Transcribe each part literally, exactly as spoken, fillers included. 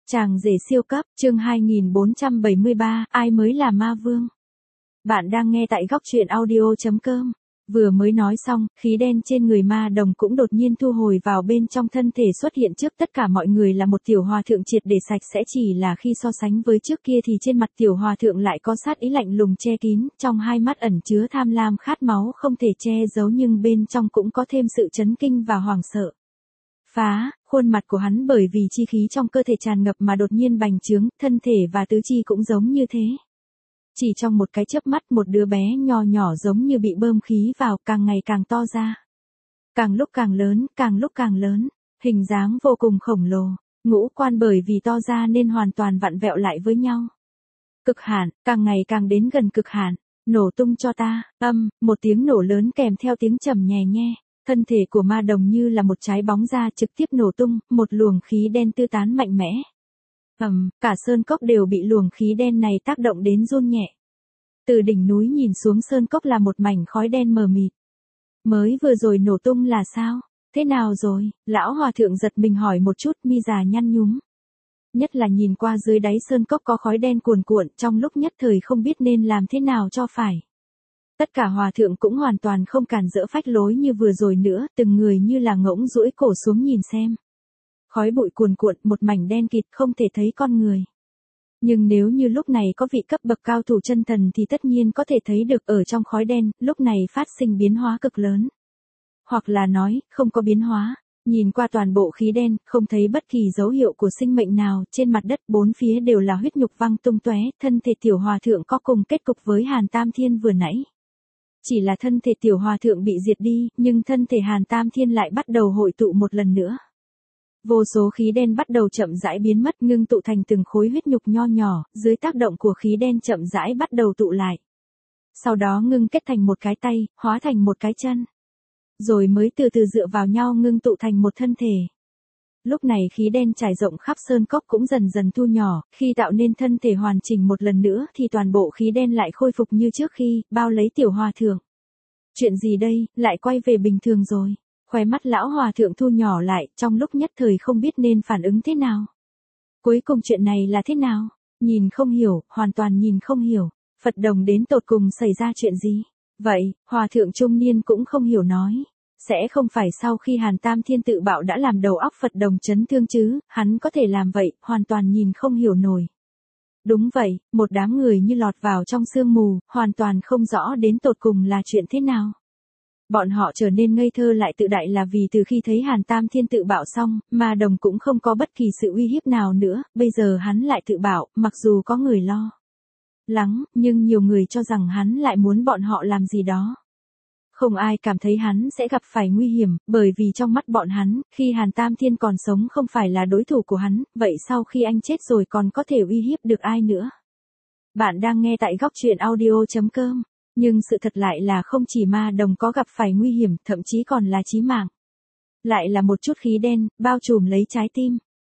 Chàng rể siêu cấp, chương hai nghìn bốn trăm bảy mươi ba, ai mới là ma vương? Bạn đang nghe tại góc truyện audio chấm com. Vừa mới nói xong, khí đen trên người ma đồng cũng đột nhiên thu hồi vào bên trong thân thể, xuất hiện trước tất cả mọi người là một tiểu hòa thượng triệt để sạch sẽ, chỉ là khi so sánh với trước kia thì trên mặt tiểu hòa thượng lại có sát ý lạnh lùng che kín, trong hai mắt ẩn chứa tham lam khát máu không thể che giấu, nhưng bên trong cũng có thêm sự chấn kinh và hoảng sợ. Phá, khuôn mặt của hắn bởi vì chi khí trong cơ thể tràn ngập mà đột nhiên bành trướng, thân thể và tứ chi cũng giống như thế. Chỉ trong một cái chớp mắt, một đứa bé nho nhỏ giống như bị bơm khí vào, càng ngày càng to ra. Càng lúc càng lớn, càng lúc càng lớn, hình dáng vô cùng khổng lồ, ngũ quan bởi vì to ra nên hoàn toàn vặn vẹo lại với nhau. Cực hạn, càng ngày càng đến gần cực hạn, nổ tung cho ta, âm, một tiếng nổ lớn kèm theo tiếng trầm nhè nhe. Thân thể của ma đồng như là một trái bóng ra trực tiếp nổ tung, một luồng khí đen tư tán mạnh mẽ. Ầm, um, cả sơn cốc đều bị luồng khí đen này tác động đến run nhẹ. Từ đỉnh núi nhìn xuống sơn cốc là một mảnh khói đen mờ mịt. Mới vừa rồi nổ tung là sao? Thế nào rồi? Lão hòa thượng giật mình hỏi một chút, mi già nhăn nhúm. Nhất là nhìn qua dưới đáy sơn cốc có khói đen cuồn cuộn, trong lúc nhất thời không biết nên làm thế nào cho phải. Tất cả hòa thượng cũng hoàn toàn không cản rỡ phách lối như vừa rồi nữa, từng người như là ngỗng duỗi cổ xuống nhìn xem. Khói bụi cuồn cuộn, một mảnh đen kịt không thể thấy con người. Nhưng nếu như lúc này có vị cấp bậc cao thủ chân thần thì tất nhiên có thể thấy được ở trong khói đen, lúc này phát sinh biến hóa cực lớn. Hoặc là nói, không có biến hóa. Nhìn qua toàn bộ khí đen, không thấy bất kỳ dấu hiệu của sinh mệnh nào, trên mặt đất bốn phía đều là huyết nhục văng tung tóe, thân thể tiểu hòa thượng có cùng kết cục với Hàn Tam Thiên vừa nãy. Chỉ là thân thể tiểu hòa thượng bị diệt đi, nhưng thân thể Hàn Tam Thiên lại bắt đầu hội tụ một lần nữa. Vô số khí đen bắt đầu chậm rãi biến mất, ngưng tụ thành từng khối huyết nhục nho nhỏ, dưới tác động của khí đen chậm rãi bắt đầu tụ lại. Sau đó ngưng kết thành một cái tay, hóa thành một cái chân. Rồi mới từ từ dựa vào nhau ngưng tụ thành một thân thể. Lúc này khí đen trải rộng khắp sơn cốc cũng dần dần thu nhỏ, khi tạo nên thân thể hoàn chỉnh một lần nữa thì toàn bộ khí đen lại khôi phục như trước khi, bao lấy tiểu hòa thượng. Chuyện gì đây, lại quay về bình thường rồi. Khóe mắt lão hòa thượng thu nhỏ lại, trong lúc nhất thời không biết nên phản ứng thế nào. Cuối cùng chuyện này là thế nào? Nhìn không hiểu, hoàn toàn nhìn không hiểu. Phật đồng đến tột cùng xảy ra chuyện gì? Vậy, hòa thượng trung niên cũng không hiểu nói. Sẽ không phải sau khi Hàn Tam Thiên tự bạo đã làm đầu óc Phật đồng chấn thương chứ, hắn có thể làm vậy, hoàn toàn nhìn không hiểu nổi. Đúng vậy, một đám người như lọt vào trong sương mù, hoàn toàn không rõ đến tột cùng là chuyện thế nào. Bọn họ trở nên ngây thơ lại tự đại là vì từ khi thấy Hàn Tam Thiên tự bạo xong, ma đồng cũng không có bất kỳ sự uy hiếp nào nữa, bây giờ hắn lại tự bạo, mặc dù có người lo lắng, nhưng nhiều người cho rằng hắn lại muốn bọn họ làm gì đó. Không ai cảm thấy hắn sẽ gặp phải nguy hiểm, bởi vì trong mắt bọn hắn, khi Hàn Tam Thiên còn sống không phải là đối thủ của hắn, vậy sau khi anh chết rồi còn có thể uy hiếp được ai nữa. Bạn đang nghe tại góc truyện audio chấm com. Nhưng sự thật lại là không chỉ ma đồng có gặp phải nguy hiểm, thậm chí còn là chí mạng. Lại là một chút khí đen, bao trùm lấy trái tim.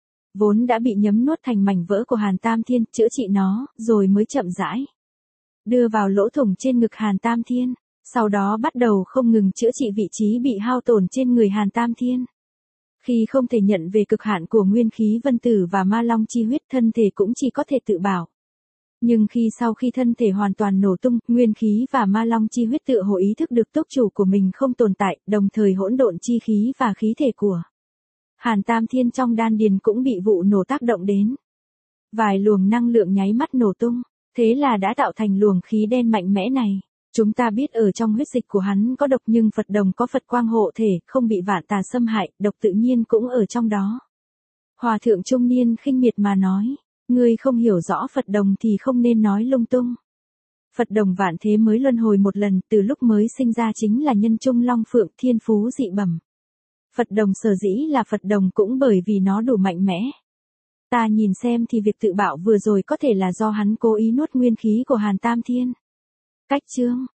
Vốn đã bị nhấm nuốt thành mảnh vỡ của Hàn Tam Thiên, chữa trị nó, rồi mới chậm rãi đưa vào lỗ thủng trên ngực Hàn Tam Thiên. Sau đó bắt đầu không ngừng chữa trị vị trí bị hao tổn trên người Hàn Tam Thiên. Khi không thể nhận về cực hạn của nguyên khí vân tử và ma long chi huyết, thân thể cũng chỉ có thể tự bảo. Nhưng khi sau khi thân thể hoàn toàn nổ tung, nguyên khí và ma long chi huyết tựa hồ ý thức được túc chủ của mình không tồn tại, đồng thời hỗn độn chi khí và khí thể của Hàn Tam Thiên trong đan điền cũng bị vụ nổ tác động đến. Vài luồng năng lượng nháy mắt nổ tung, thế là đã tạo thành luồng khí đen mạnh mẽ này. Chúng ta biết ở trong huyết dịch của hắn có độc, nhưng Phật đồng có Phật quang hộ thể, không bị vạn tà xâm hại, độc tự nhiên cũng ở trong đó. Hòa thượng trung niên khinh miệt mà nói, ngươi không hiểu rõ Phật đồng thì không nên nói lung tung. Phật đồng vạn thế mới luân hồi một lần, từ lúc mới sinh ra chính là nhân trung long phượng, thiên phú dị bẩm. Phật đồng sở dĩ là Phật đồng cũng bởi vì nó đủ mạnh mẽ. Ta nhìn xem thì việc tự bạo vừa rồi có thể là do hắn cố ý nuốt nguyên khí của Hàn Tam Thiên. Cách chương,